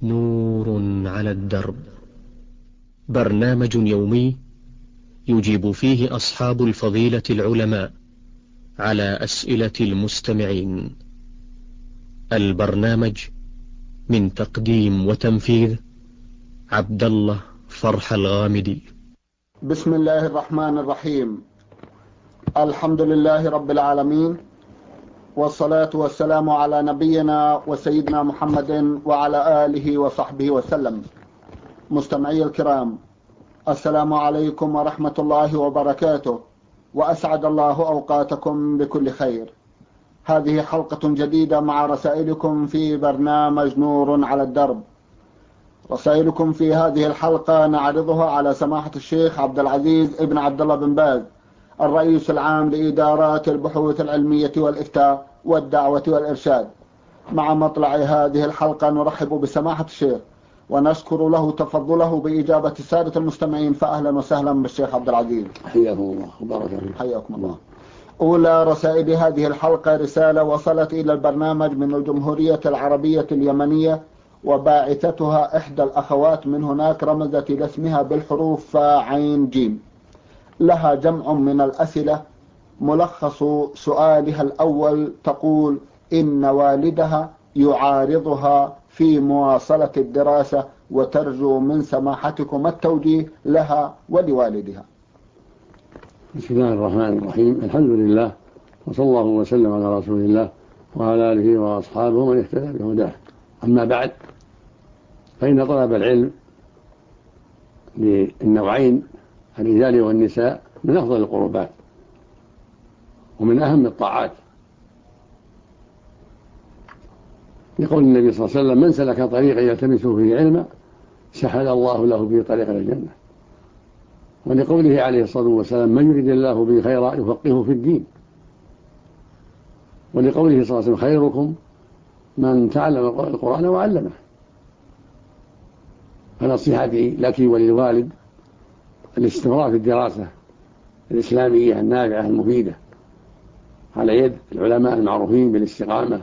نور على الدرب، برنامج يومي يجيب فيه أصحاب الفضيلة العلماء على أسئلة المستمعين. البرنامج من تقديم وتنفيذ عبد الله فرح الغامدي. بسم الله الرحمن الرحيم. الحمد لله رب العالمين، والصلاة والسلام على نبينا وسيدنا محمد وعلى آله وصحبه وسلم. مستمعي الكرام، السلام عليكم ورحمة الله وبركاته، وأسعد الله أوقاتكم بكل خير. هذه حلقة جديدة مع رسائلكم في برنامج نور على الدرب. رسائلكم في هذه الحلقة نعرضها على سماحة الشيخ عبد العزيز ابن عبد الله بن باز، الرئيس العام لإدارات البحوث العلمية والإفتاء والدعوة والإرشاد. مع مطلع هذه الحلقة نرحب بسماحة الشيخ ونشكر له تفضله بإجابة السادة المستمعين، فأهلا وسهلا بالشيخ عبد العزيز. حياكم الله وبارك فيك. حياكم الله. أولى رسائل هذه الحلقة رسالة وصلت إلى البرنامج من الجمهورية العربية اليمنية، وباعثتها إحدى الأخوات من هناك رمزت إلى اسمها بالحروف فا عين جيم. لها جمع من الأسئلة. ملخص سؤالها الأول تقول إن والدها يعارضها في مواصلة الدراسة، وترجو من سماحتكم التوجيه لها ولوالدها. بسم الله الرحمن الرحيم. الحمد لله، وصلى الله وسلم على رسول الله وعلى آله وأصحابه ومن اهتدى بهداه. أما بعد، فإن طلب العلم للنوعين الرجال والنساء من أفضل القربات ومن أهم الطاعات، يقول النبي صلى الله عليه وسلم: من سلك طريقا يلتمس فيه علما سهل الله له به طريقا الجنة. ولقوله عليه الصلاة والسلام: من يريد الله به خيرا يفقهه في الدين. ولقوله صلى الله عليه وسلم: خيركم من تعلم القرآن وعلمه. فنصيحتي لك وللوالد الاستمرار في الدراسة الإسلامية النافعة المفيدة على يد العلماء المعروفين بالاستقامة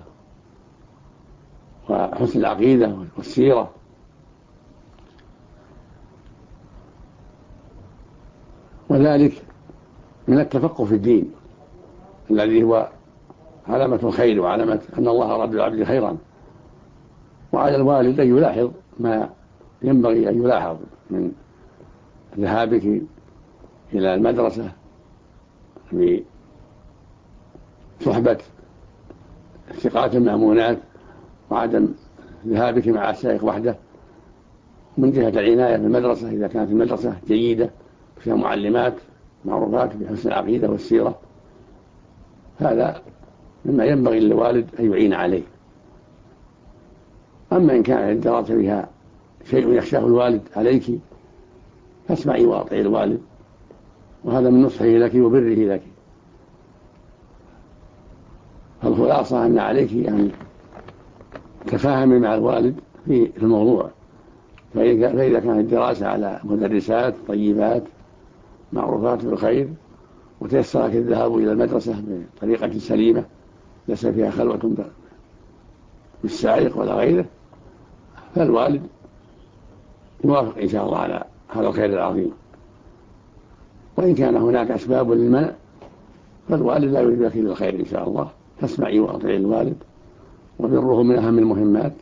وحسن العقيدة والسيرة، وذلك من التفقه في الدين الذي هو علامة الخير وعلامة أن الله أراد بالعبد خيرا. وعلى الوالد أن يلاحظ ما ينبغي أن يلاحظ من ذهابك إلى المدرسة بصحبة الثقات المأمونات، وعدم ذهابك مع الشيخ وحده، من جهة العناية بالمدرسة إذا كانت المدرسة جيدة فيها معلمات معروفات بحسن العقيدة والسيرة. هذا مما ينبغي للوالد أن يعين عليه. أما إن كان الدراسة بها شيء يخشاه الوالد عليك فاسمعي واطيعي الوالد، وهذا من نصحه لك وبره لك. فالخلاصة أن عليك أن تفاهمي مع الوالد في الموضوع. فإذا كانت الدراسة على مدرسات طيبات معروفات بالخير، وتيسر لك الذهاب إلى المدرسة بطريقة سليمة ليس فيها خلوة بالسائق ولا غيره، فالوالد يوافق إن شاء الله على هذا الخير العظيم. وإن كان هناك أسباب للمنع فالوالد لا يريد لك الخير إن شاء الله. فاسمعي وأطيعي الوالد، وبره من أهم المهمات.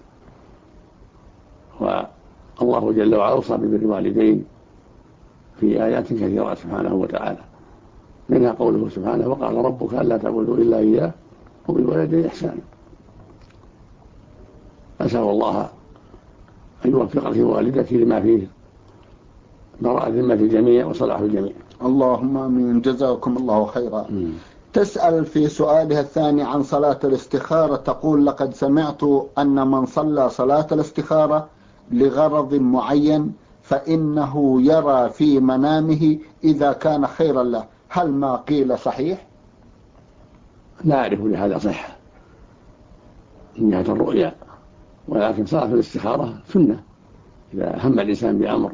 والله جل وعلا أوصى ببر الوالدين في آيات كثيرة سبحانه وتعالى، منها قوله سبحانه: وقال ربك ألا تعبدوا إلا إياه وبالوالدين إحسانا. أسأل الله أن يوفقك والدك لما فيه براءة ذمة الجميع وصلاح الجميع. اللهم آمين. جزاكم الله خيرا. تسأل في سؤالها الثاني عن صلاة الاستخارة، تقول: لقد سمعت أن من صلى صلاة الاستخارة لغرض معين فإنه يرى في منامه إذا كان خيرا له، هل ما قيل صحيح؟ لا أعرف لهذا صحة من جهة الرؤيا، ولكن صلاة الاستخارة سنة. إذا هم الإنسان بأمر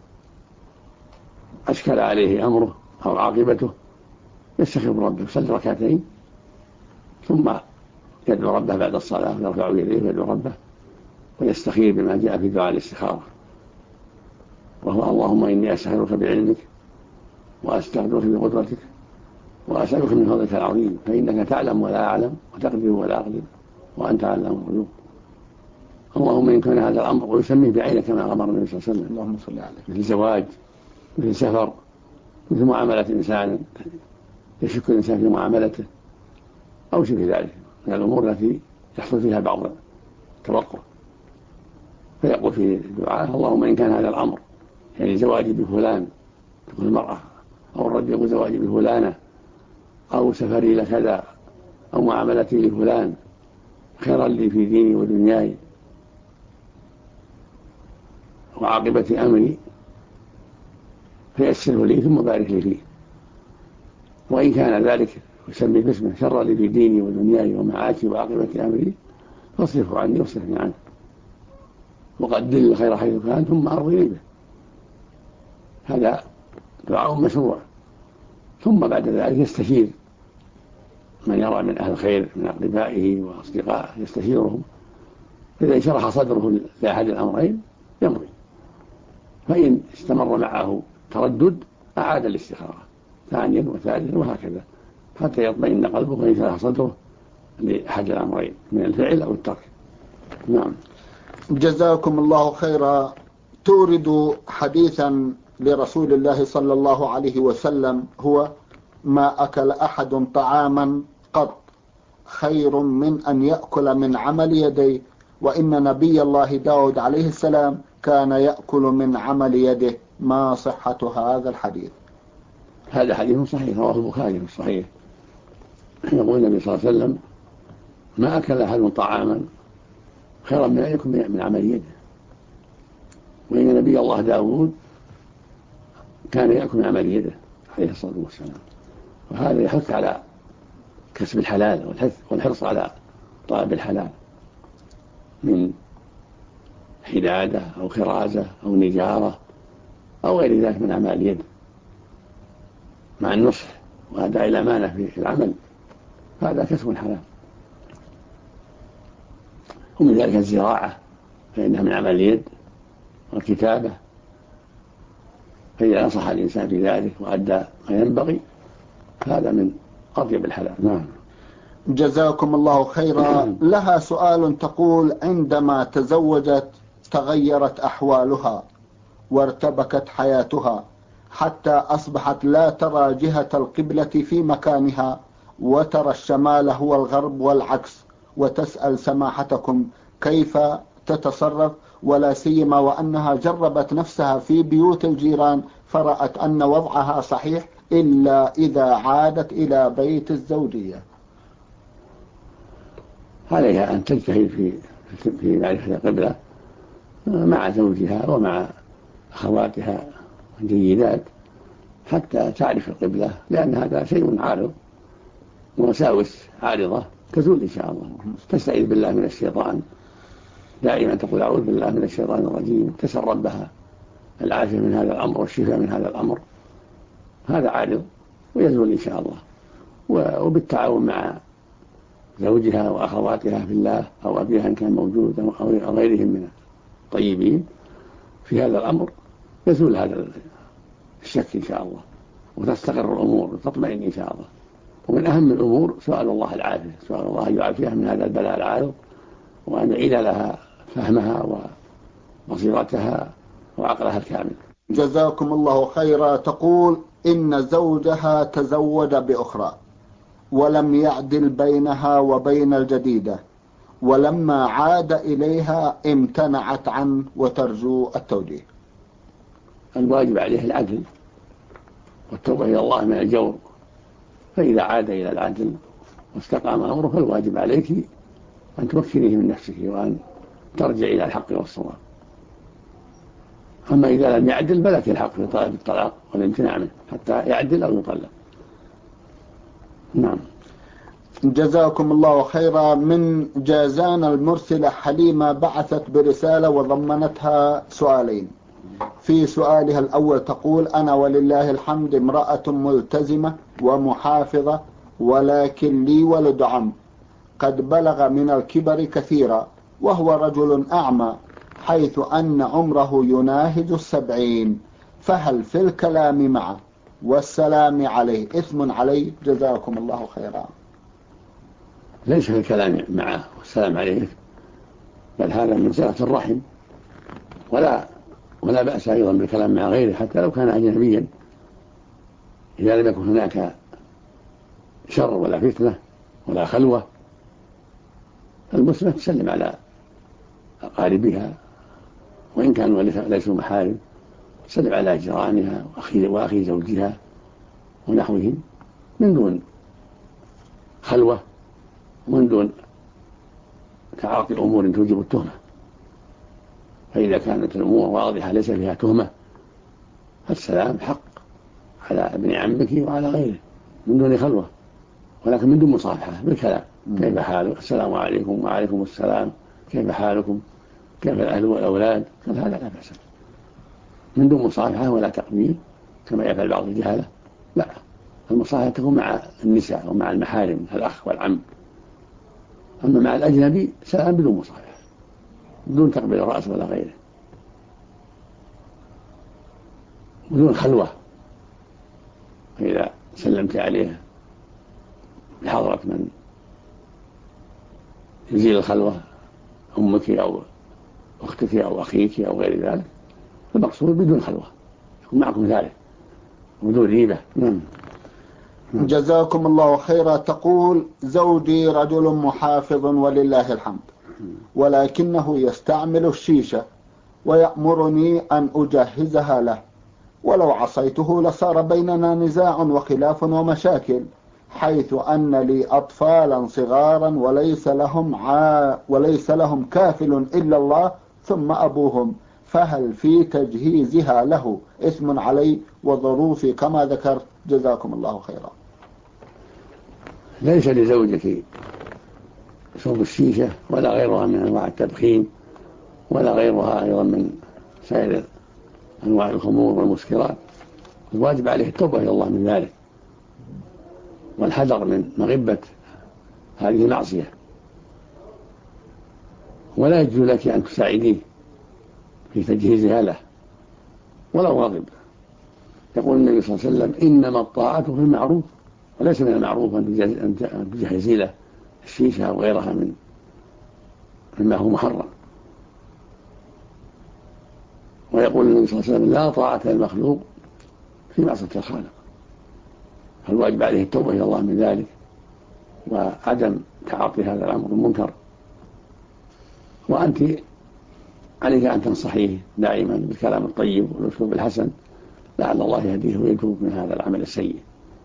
أشكل عليه أمره أو عاقبته يستخير ربه، يصلي ركعتين ثم يدعو ربه بعد الصلاة، ويرفع يديه ويدعو ربه ويستخير بما جاء في دعاء الاستخارة، وهو اللهم إني أستخيرك بعلمك وأستغفرك بقدرتك وأسألك من فضلك العظيم فإنك تعلم ولا أعلم وتقدر ولا أقدر وأنت علام الغيوب. اللهم إن كان هذا الأمر، ويسميه بعينه كما أمر النبي صلى الله عليه وسلم، اللهم صل عليه، مثل زواج، مثل سفر، مثل معاملة إنسان يشك الإنسان في معاملته أو شبه ذلك من الأمور التي يحصل فيها بعض التوقع، فيقول في الدعاء اللهم إن كان هذا الأمر، يعني زواجي بفلان تقول المرأة أو الرجل يقول زواجي بفلانة أو سفري لكذا أو معاملتي لفلان خيرا لي في ديني ودنياي وعاقبة أمري فيسره لي ثم بارك لي فيه. وإن كان ذلك يسمي باسمه شر لي في ديني ودنياي ومعاشي وعاقبة أمري فاصرفه عني واصرفني عنه وقدر الخير حيث كان ثم أرضني به. هذا دعاء مشروع. ثم بعد ذلك يستشير من يرى من أهل الخير من أقربائه وأصدقائه، يستشيرهم، إذا شرح صدره لأحد الأمرين يمضي، فإن استمر معه تردد أعاد الاستخارة ثانيا وثالثا وهكذا حتى يطمئن قلبه ويشرح صدره لأحد الأمرين من الفعل أو الترك. نعم. جزاكم الله خيرا. تورد حديثا لرسول الله صلى الله عليه وسلم هو: ما أكل أحد طعاما قط خير من أن يأكل من عمل يديه، وإن نبي الله داود عليه السلام كان يأكل من عمل يده. ما صحة هذا الحديث؟ هذا حديث صحيح رواه البخاري في الصحيح، يقول النبي صلى الله عليه وسلم: ما أكل أحد طعاما خيرا من أن يأكل من عمل يده، وإن نبي الله داود كان يأكل من عمل يده عليه الصلاة والسلام. وهذا يحث على كسب الحلال والحرص على طلب الحلال من حدادة أو خرازة أو نجارة أو غير ذلك من أعمال اليد، مع النصح وأداء الأمانة في العمل، هذا كسب حلال. ومن ذلك الزراعة فإنها من عمل اليد، والكتابة، فإذا نصح الإنسان في ذلك وأدى ما ينبغي هذا من أطيب الحلال. نعم. جزاكم الله خيرا. لها سؤال تقول: عندما تزوجت تغيرت أحوالها وارتبكت حياتها حتى أصبحت لا ترى جهة القبلة في مكانها وترى الشمال هو الغرب والعكس، وتسأل سماحتكم كيف تتصرف، ولا سيما وأنها جربت نفسها في بيوت الجيران فرأت أن وضعها صحيح إلا إذا عادت إلى بيت الزوجية. عليها أن تجتهد في معرفة القبلة مع زوجها ومع أخواتها الجيدات حتى تعرف القبلة، لأن هذا شيء عارض، وساوس عارضة تزول إن شاء الله. تستعيذ بالله من الشيطان دائما، تقول أعوذ بالله من الشيطان الرجيم، تسأل ربها العافية من هذا الأمر والشفاء من هذا الأمر. هذا عارض ويزول إن شاء الله. وبالتعاون مع زوجها وأخواتها في الله أو أبيها إن كان موجود أو غيرهم من الطيبين في هذا الأمر يزول هذا الشك إن شاء الله، وتستقر الأمور وتطمئن إن شاء الله. ومن أهم الأمور سؤال الله العافية، سؤال الله أن يعافيها من هذا البلاء العارض، وأن يعيد لها فهمها وبصيرتها وعقلها الكامل. جزاكم الله خيرا. تقول: إن زوجها تزوج بأخرى ولم يعدل بينها وبين الجديدة، ولما عاد إليها امتنعت عنه وترجو التوجيه. الواجب عليه العدل والتوبة إلى الله من الجور، فإذا عاد إلى العدل واستقام أمره فالواجب عليك أن تمكنيه من نفسه وأن ترجع إلى الحق والصواب. أما إذا لم يعدل فلك الحق في طلب الطلاق والامتناع منه حتى يعدل أو يطلق. نعم. جزاكم الله خيرا. من جازان المرسلة حليمة بعثت برسالة وضمنتها سؤالين. في سؤالها الأول تقول: أنا ولله الحمد امرأة ملتزمة ومحافظة، ولكن لي ولد عم قد بلغ من الكبر كثيرا، وهو رجل أعمى حيث أن عمره يناهز 70، فهل في الكلام معه والسلام عليه إثم عليه؟ جزاكم الله خيرا. ليس في الكلام معه والسلام عليه، بل هذا من صلة الرحم، ولا بأس أيضا بالكلام مع غيره حتى لو كان أجنبيا، إذا لم يكن هناك شر ولا فتنة ولا خلوة. المسلمة تسلم على أقاربها وإن كانوا ليسوا محارم، تسلم على جيرانها وأخي زوجها ونحوهم من دون خلوة ومن دون تعاطي أمور توجب التهمة. فإذا كانت الأمور واضحة ليس فيها تهمة فالسلام حق على ابن عمك وعلى غيره من دون خلوة، ولكن من دون مصافحة بالكلام. كيف حالك؟ السلام عليكم. وعليكم السلام. كيف حالكم؟ كيف الأهل والأولاد؟ هذا لا بأس، من دون مصافحة ولا تقبيل كما يفعل بعض الجهلة. لا، المصافحة تكون مع النساء ومع المحارم الأخ والعم. أما مع الأجنبي سلام بدون مصافحة، بدون تقبيل الرأس ولا غيره، بدون خلوة. فإذا سلمت عليه بحضرة من يزيل الخلوة، أمك أو أختك أو أخيك أو غير ذلك، المقصود بدون خلوة، يكون معكم ذلك بدون ريبة. جزاكم الله خيرا. تقول: زوجي رجل محافظ ولله الحمد، ولكنه يستعمل الشيشة ويأمرني أن أجهزها له، ولو عصيته لصار بيننا نزاع وخلاف ومشاكل، حيث أن لي أطفالا صغارا وليس لهم كافل إلا الله ثم أبوهم، فهل في تجهيزها له إثم علي وظروفي كما ذكرت؟ جزاكم الله خيرا. ليس لزوجك شرب الشيشة ولا غيرها من أنواع التدخين ولا غيرها أيضا من سائر أنواع الخمور والمسكرات. الواجب عليه التوبة إلى الله من ذلك والحذر من مغبة هذه المعصية، ولا يجوز لك أن تساعديه في تجهيزها له ولو غضب. يقول النبي صلى الله عليه وسلم: إنما الطاعة في المعروف، وليس من المعروف أن تجهزي له الشيشة أو غيرها مما هو محرم. ويقول النبي صلى الله عليه وسلم: لا طاعة للمخلوق في معصية الخالق. فالواجب عليه التوبة إلى الله من ذلك وعدم تعاطي هذا الأمر المنكر. وأنت عليك أن تنصحيه دائما بالكلام الطيب والأسلوب الحسن، لعل الله يهديه ويتوب من هذا العمل السيء.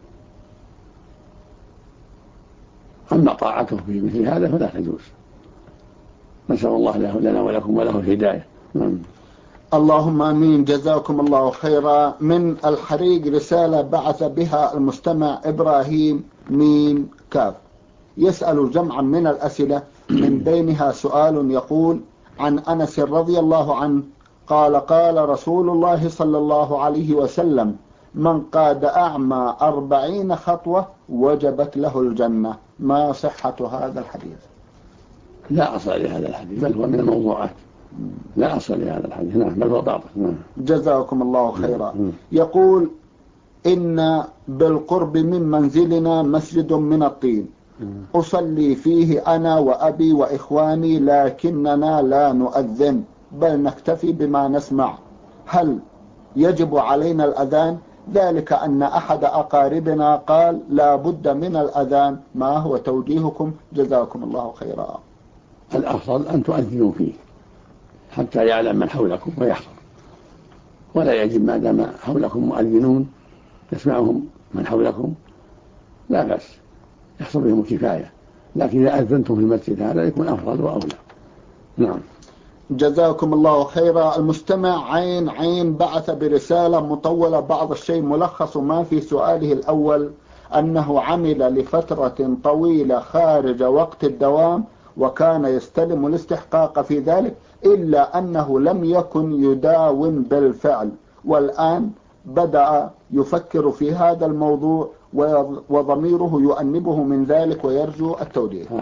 أما طاعته في مثل هذا فلا تجوز. نسأل الله لنا ولكم وله الهداية. اللهم آمين. جزاكم الله خيرا. من الحريق رسالة بعث بها المستمع إبراهيم ميم كاف، يسأل جمعا من الأسئلة، من بينها سؤال يقول: عن أنس رضي الله عنه قال: قال رسول الله صلى الله عليه وسلم: من قاد أعمى 40 خطوة وجبت له الجنة. ما صحة هذا الحديث؟ لا أصل لهذا الحديث، بل هو من الموضوعات. لا أصل لهذا الحديث، نعم، بل هو باطل. جزاكم الله خيرا. يقول: إن بالقرب من منزلنا مسجد من الطين، أصلي فيه أنا وأبي وإخواني، لكننا لا نؤذن بل نكتفي بما نسمع، هل يجب علينا الأذان؟ ذلك أن أحد أقاربنا قال لا بد من الأذان. ما هو توجيهكم؟ جزاكم الله خيرا. الأفضل أن تؤذنوا فيه حتى يعلم من حولكم ويحضر، ولا يجب ما دام حولكم مؤذنون يسمعهم من حولكم لا بأس، يحصل بهم كفاية، لكن إذا أذنتم في المسجد هذا يكون أفضل وأولى. نعم. جزاكم الله خيرا. المستمع عين بعث برسالة مطولة بعض الشيء، ملخص ما في سؤاله الأول أنه عمل لفترة طويلة خارج وقت الدوام وكان يستلم الاستحقاق في ذلك، إلا أنه لم يكن يداوم بالفعل، والآن بدأ يفكر في هذا الموضوع وضميره يؤنبه من ذلك ويرجو التوجيه.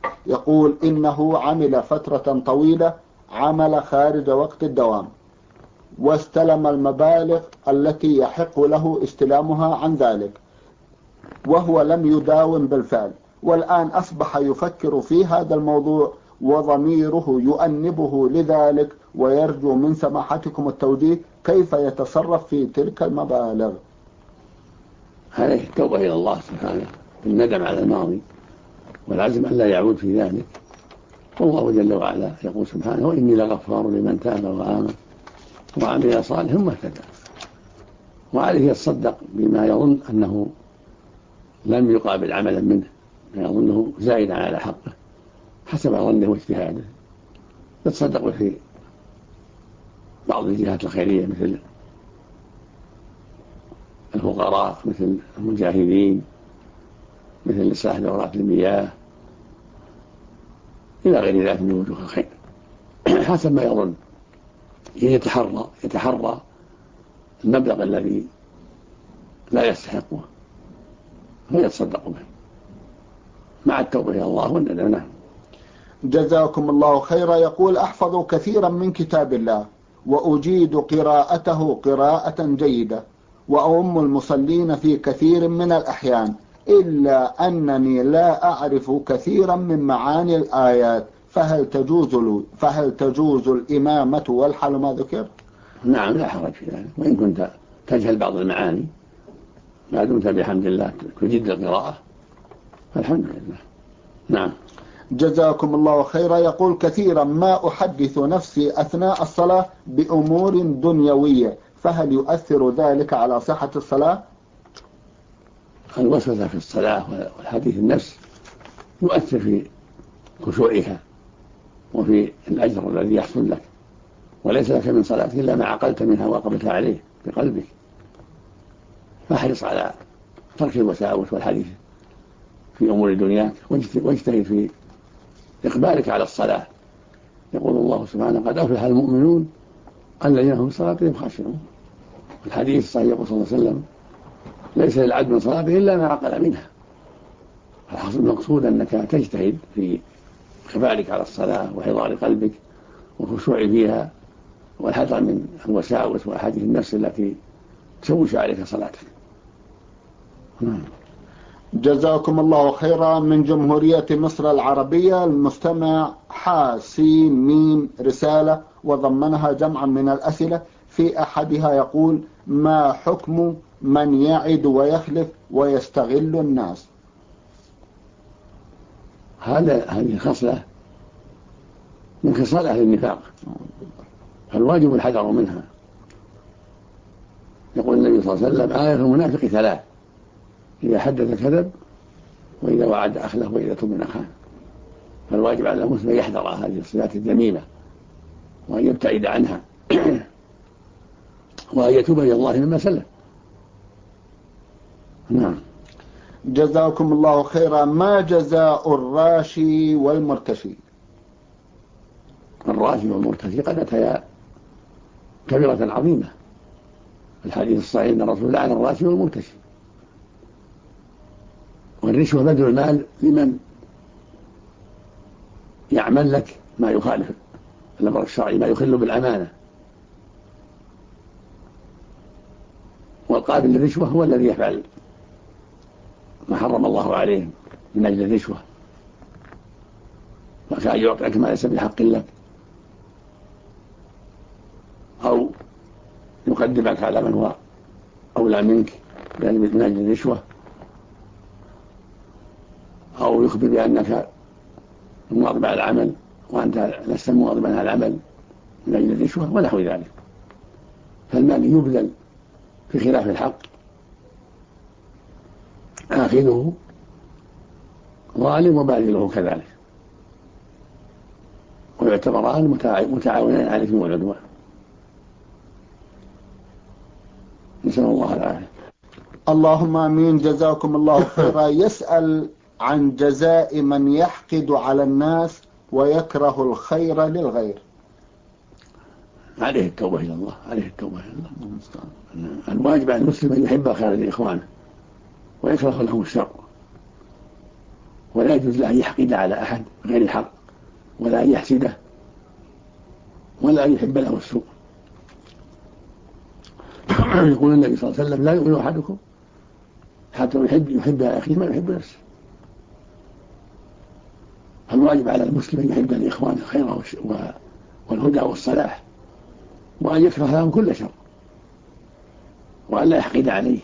يقول إنه عمل فترة طويلة عمل خارج وقت الدوام، واستلم المبالغ التي يحق له استلامها عن ذلك، وهو لم يداوم بالفعل، والآن أصبح يفكر في هذا الموضوع وضميره يؤنبه لذلك، ويرجو من سماحتكم التوجيه كيف يتصرف في تلك المبالغ. عليه التوبة إلى الله سبحانه بالندم على الماضي والعزم أن لا يعود في ذلك. والله جل وعلا يقول سبحانه: وإني لغفار لمن تاب وآمن وعمل صالحا ثم اهتدى. وعليه يتصدق بما يظن أنه لم يقابل عملا منه، ما يظنه زائدا على حقه حسب ظنه واجتهاده، يتصدق في بعض الجهات الخيرية مثل الفقراء، مثل المجاهدين، مثل إصلاح دورات المياه، إلى غير ذلك من وجوه الخير حسب ما يظن. يتحرى المبلغ الذي لا يستحقه فيتصدق به مع التوبة إلى الله والندم. جزاكم الله خيرا. يقول: أحفظ كثيرا من كتاب الله وأجيد قراءته قراءة جيدة، وأؤم المصلين في كثير من الأحيان، إلا أنني لا أعرف كثيرا من معاني الآيات، فهل تجوز الإمامة والحل ما ذكر؟ نعم، لا حرج في ذلك، وإن كنت تجهل بعض المعاني ما دمت بحمد الله تجيد القراءة فالحمد لله. نعم. جزاكم الله خيرا. يقول: كثيرا ما أحدث نفسي أثناء الصلاة بأمور دنيوية، فهل يؤثر ذلك على صحة الصلاة؟ الوسوسة في الصلاة والحديث النفس يؤثر في خشوعها وفي الأجر الذي يحصل لك، وليس لك من صلاة إلا ما عقلت منها وقبلت عليه بقلبك، فاحرص على ترك الوساوس والحديث في أمور دنياك، واجتهد في إقبالك على الصلاة. يقول الله سبحانه: قد أفلح المؤمنون الذين هم في صلاتهم خاشعون. الحديث الصحيح يقول صلى الله عليه وسلم: ليس للعبد من صلاته إلا ما عقل منها. الحصل المقصود أنك تجتهد في إقبالك على الصلاة وحضار قلبك والخشوع فيها والحذر من الوساوس وأحاديث النفس التي تشوش عليك صلاتك. جزاكم الله خيرا. من جمهورية مصر العربية المستمع حاسين رسالة وضمنها جمعا من الأسئلة، في أحدها يقول: ما حكم من يعد ويخلف ويستغل الناس؟ هذه خصلة من خصال أهل النفاق، فالواجب الحذر منها. يقول النبي صلى الله عليه وسلم: آية المنافق ثلاث: إذا حدث كذب، وإذا وعد أخلف، وإذا اؤتمن خان. فالواجب على المسلم أن يحذر هذه الصفات الذميمة وأن يبتعد عنها وأن يتوب إلى الله مما سلف. نعم. جزاكم الله خيرا. ما جزاء الراشي والمرتشي؟ الراشي والمرتشي قد أتيا كبيرة عظيمة. الحديث الصحيح أن الرسول لعن الراشي والمرتشي. والرشوة بذل المال لمن يعمل لك ما يخالف الأمر الشرعي، ما يخل بالأمانة. والقابل للرشوة هو الذي يفعل ما حرم الله عليه من أجل الرشوة، وكأن يعطيك ما ليس بحق لك، أو يقدمك على من هو أولى منك من أجل الرشوة، أو يخبر بأنك مواظب على العمل وأنت لست مواظبا على العمل من أجل الرشوة ونحو ذلك. فالمال يبذل في خلاف الحق، آخذه ظالم وباذله كذلك، ويعتبران متعاونين على الإثم والعدوان. نسأل الله العافية. اللهم آمين. جزاكم الله خيرا. يسأل عن جزاء من يحقد على الناس ويكره الخير للغير. عليه التوبة إلى الله، عليه التوبة إلى الله. الواجب على المسلم أن يحب خير لإخوانه ويكره لهم الشر، ولا يجوز له أن يحقد على أحد غير حق، ولا أن يحسده، ولا أن يحب له السوء. يقول النبي صلى الله عليه وسلم: لا يؤمن أحدكم حتى يحب أخيه ما يحب نفسه. فالواجب على المسلم أن يحب لإخوانه الخير والهدى والصلاح، وأن يكره لهم كل شر، وأن لا يحقد عليه.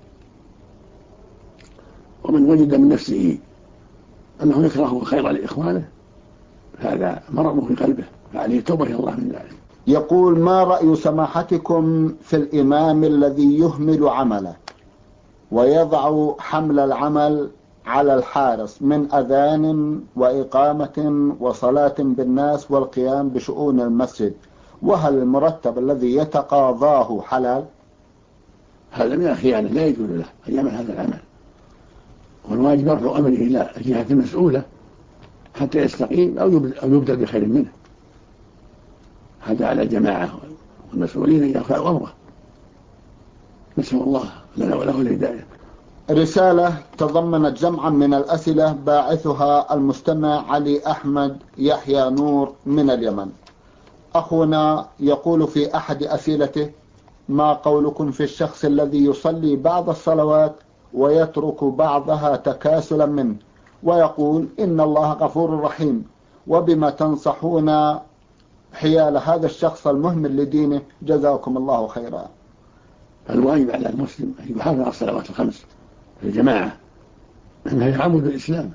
ومن وجد من نفسه أنه يكره خير لإخوانه هذا مرض في قلبه، فعليه التوبة إلى الله من ذلك. يقول: ما رأي سماحتكم في الإمام الذي يهمل عمله ويضع حمل العمل على الحارس من أذان وإقامة وصلاة بالناس والقيام بشؤون المسجد، وهل المرتب الذي يتقاضاه حلال؟ هذا من الخيانة، لا يجوز له أن يعمل هذا العمل، والواجب يرفع أمره إلى الجهة المسؤولة حتى يستقيم أو يبدل بخير منه. هذا على الجماعة والمسؤولين أن يرفعوا أمره. نسأل الله لنا وله الهداية. رسالة تضمنت جمعا من الأسئلة باعثها المستمع علي أحمد يحيى نور من اليمن. أخونا يقول في أحد أسئلته: ما قولكم في الشخص الذي يصلي بعض الصلوات ويترك بعضها تكاسلا منه، ويقول إن الله غفور رحيم، وبما تنصحون حيال هذا الشخص المهمل لدينه؟ جزاكم الله خيرا. الواجب على المسلم أن يحافظ على الصلوات الخمس في الجماعة، أنها عمود الإسلام،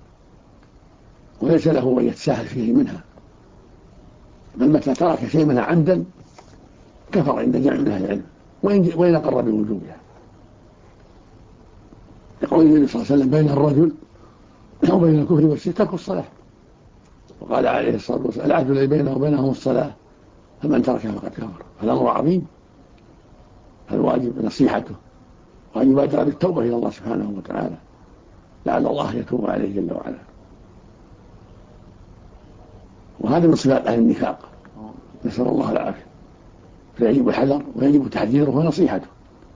وليس له أن يتساهل فيه منها، بل متى ترك شيء منها عمدا كفر عند جمع من أهل العلم وإن أقر بوجوبها. يقول النبي صلى الله عليه وسلم: بين الرجل وبين الكفر والشرك ترك الصلاة. وقال عليه الصلاة والسلام: العهد الذي بينه وبينهم الصلاة، فمن تركها فقد كفر. فالأمر عظيم، فالواجب نصيحته، وأن يبادر بالتوبة إلى الله سبحانه وتعالى لعل الله يتوب عليه جل وعلا. وهذا من صفات أهل النفاق، نسأل الله العافية. فيجب الحذر ويجب تحذيره ونصيحته.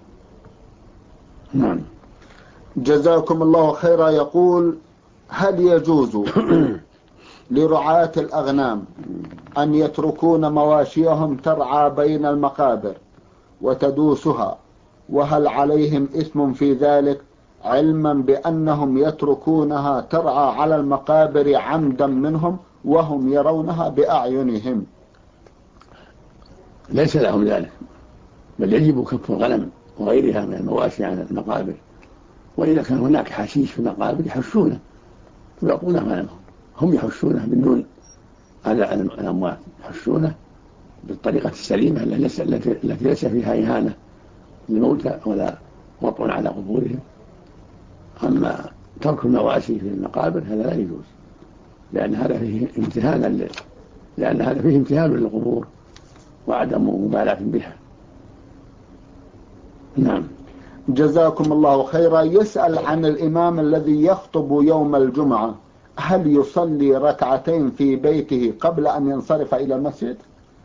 نعم. جزاكم الله خيرا. يقول: هل يجوز لرعاة الأغنام أن يتركون مواشيهم ترعى بين المقابر وتدوسها، وهل عليهم إثم في ذلك، علما بأنهم يتركونها ترعى على المقابر عمدا منهم وهم يرونها بأعينهم؟ ليس لهم ذلك، بل يجب كف الغنم وغيرها من المواشي عن المقابر. وإذا كان هناك حشيش في المقابر يحشونه ويعطونه غنمهم، هم يحشونه من دون هذا الأموات، يحشونه بالطريقة السليمة التي ليس فيها إهانة للموتى ولا وطء على قبورهم. أما ترك المواشي في المقابر هذا لا يجوز، لأن هذا فيه امتهان للقبور وعدم مبالاة بها. نعم. جزاكم الله خيرا. يسأل عن الإمام الذي يخطب يوم الجمعة، هل يصلي ركعتين في بيته قبل أن ينصرف إلى المسجد؟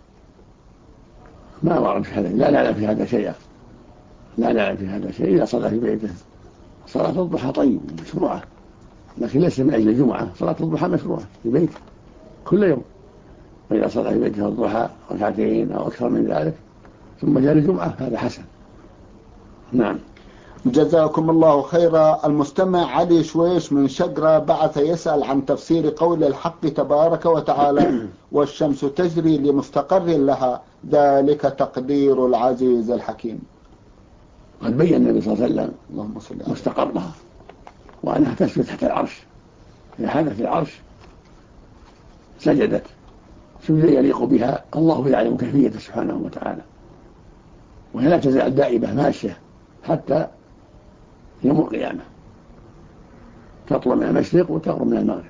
ما ورد في هذا، لا نعلم في هذا شيئا، لا نعلم في هذا شيء. إذا صلى في بيته صلاة الضحى طيب مشروعة، لكن ليس من أجل الجمعة. صلاة الضحى مشروعة في بيته كل يوم، فإذا صلى في بيته الضحى ركعتين أو أكثر من ذلك ثم جاء الجمعة هذا حسن. نعم. جزاكم الله خيرا. المستمع علي شويش من شقرة بعث يسأل عن تفسير قول الحق تبارك وتعالى: والشمس تجري لمستقر لها، ذلك تقدير العزيز الحكيم. قد بين النبي صلى الله عليه وسلم مستقرها، وأنها تسجد تحت العرش. في حدث العرش سجدت سجدة يليق بها، الله يعلم كيفيته سبحانه وتعالى، وهي لا تزال دائبة ماشية حتى يوم القيامة، تطلع من المشرق وتغرب من المغرب.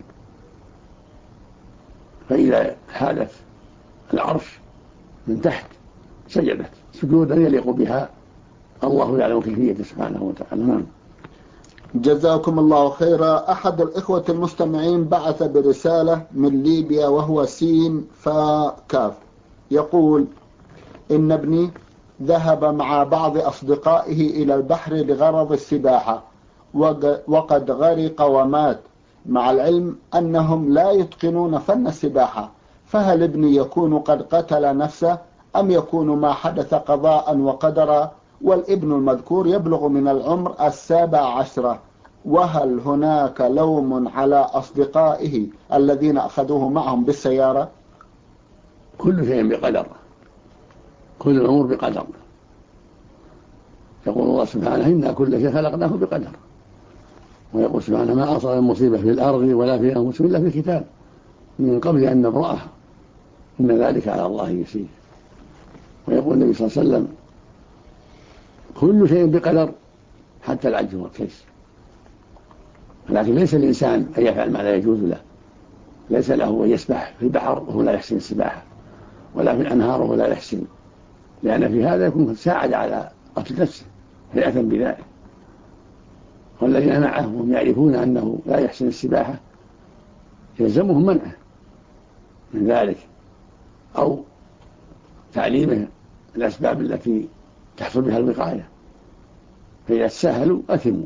فإذا حادث العرش من تحت سجدت سجودا يليق بها، الله يعلم كيفيته سبحانه وتعالى. نعم. جزاكم الله خيرا. أحد الإخوة المستمعين بعث برسالة من ليبيا وهو سين فا كاف، يقول: إن ابني ذهب مع بعض أصدقائه إلى البحر لغرض السباحة، وقد غرق ومات، مع العلم أنهم لا يتقنون فن السباحة، فهل ابني يكون قد قتل نفسه أم يكون ما حدث قضاء وقدرا؟ والابن المذكور يبلغ من العمر 17، وهل هناك لوم على أصدقائه الذين أخذوه معهم بالسيارة؟ كل شيء بقدر، كل الأمور بقدر. يقول الله سبحانه إنا كل شيء خلقناه بقدر، ويقول سبحانه ما أصاب المصيبة في الأرض ولا في أنفسهم إلا في كتاب من قبل أن نبرأها إن ذلك على الله يسير. ويقول النبي صلى الله عليه وسلم كل شيء بقدر حتى العجز والكيس، لكن ليس الإنسان أن يفعل ما لا يجوز له، ليس له أن يسبح في البحر وهو لا يحسن السباحة، ولا في الأنهار وهو لا يحسن، لأن في هذا يكون ساعد على قتل نفسه هيئة بذلك. والذين معه هم يعرفون أنه لا يحسن السباحة يلزمهم منعه من ذلك أو تعليمه الأسباب التي تحصل بها الوقاية، فإذا تساهلوا أثموا.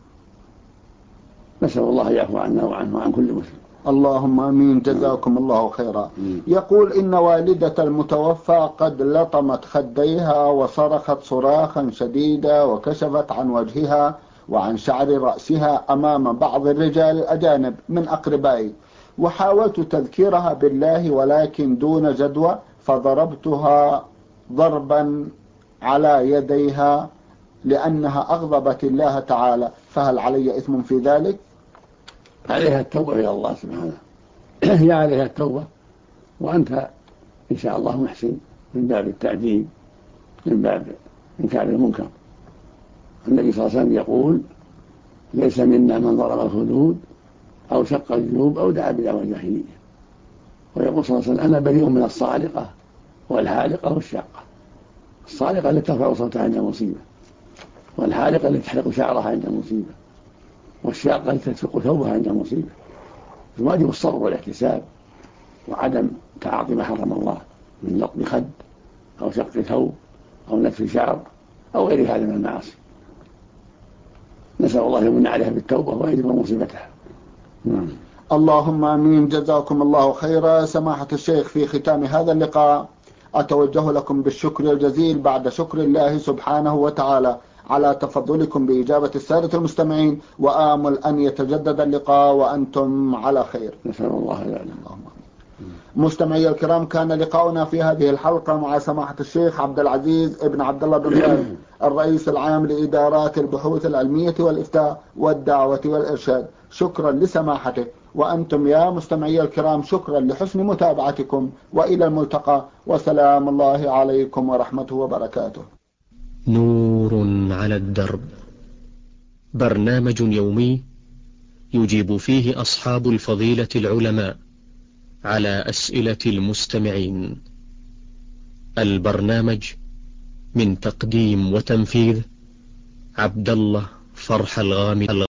نسأل الله يعفو عنا وعنه وعن كل مسلم. اللهم آمين، جزاكم الله خيرا. يقول إن والدة المتوفى قد لطمت خديها وصرخت صراخا شديدا وكشفت عن وجهها وعن شعر رأسها أمام بعض الرجال الأجانب من أقربائي، وحاولت تذكيرها بالله ولكن دون جدوى، فضربتها ضربا على يديها لأنها أغضبت الله تعالى، فهل علي إثم في ذلك؟ عليها التوبة إلى الله سبحانه هي عليها التوبة، وأنت إن شاء الله محسن من باب التأديب، من باب إنكار المنكر. النبي صلى الله عليه وسلم يقول ليس منا من ضرب الخدود أو شق الجيوب أو دعا بدعوى الجاهلية. ويقول صلى الله عليه وسلم أنا بريء من الصالقة والحالقة والشاقة. الصالقة التي ترفع صوتها عند المصيبة، والحالقة التي تحلق شعرها عند المصيبة، والشاقة التي تشق ثوبها عند المصيبة. الواجب الصبر والاحتساب وعدم تعاطي ما حرم الله من لطم خد أو شق ثوب أو نتف شعر أو غير هذا من المعاصي. نسأل الله يمن عليها بالتوبة ويجبر مصيبتها. اللهم آمين، جزاكم الله خيرا. سماحة الشيخ، في ختام هذا اللقاء أتوجه لكم بالشكر الجزيل بعد شكر الله سبحانه وتعالى على تفضلكم بإجابة السادة المستمعين، وآمل أن يتجدد اللقاء وأنتم على خير. نسأل الله ذلك. مستمعي الكرام، كان لقاؤنا في هذه الحلقة مع سماحة الشيخ عبد العزيز ابن عبد الله بن باز، الرئيس العام لإدارات البحوث العلمية والإفتاء والدعوة والإرشاد. شكرا لسماحته، وأنتم يا مستمعي الكرام شكرا لحسن متابعتكم، وإلى الملتقى، وسلام الله عليكم ورحمته وبركاته. نور على الدرب، برنامج يومي يجيب فيه أصحاب الفضيلة العلماء على أسئلة المستمعين. البرنامج من تقديم وتنفيذ عبد الله فرح الغامدي.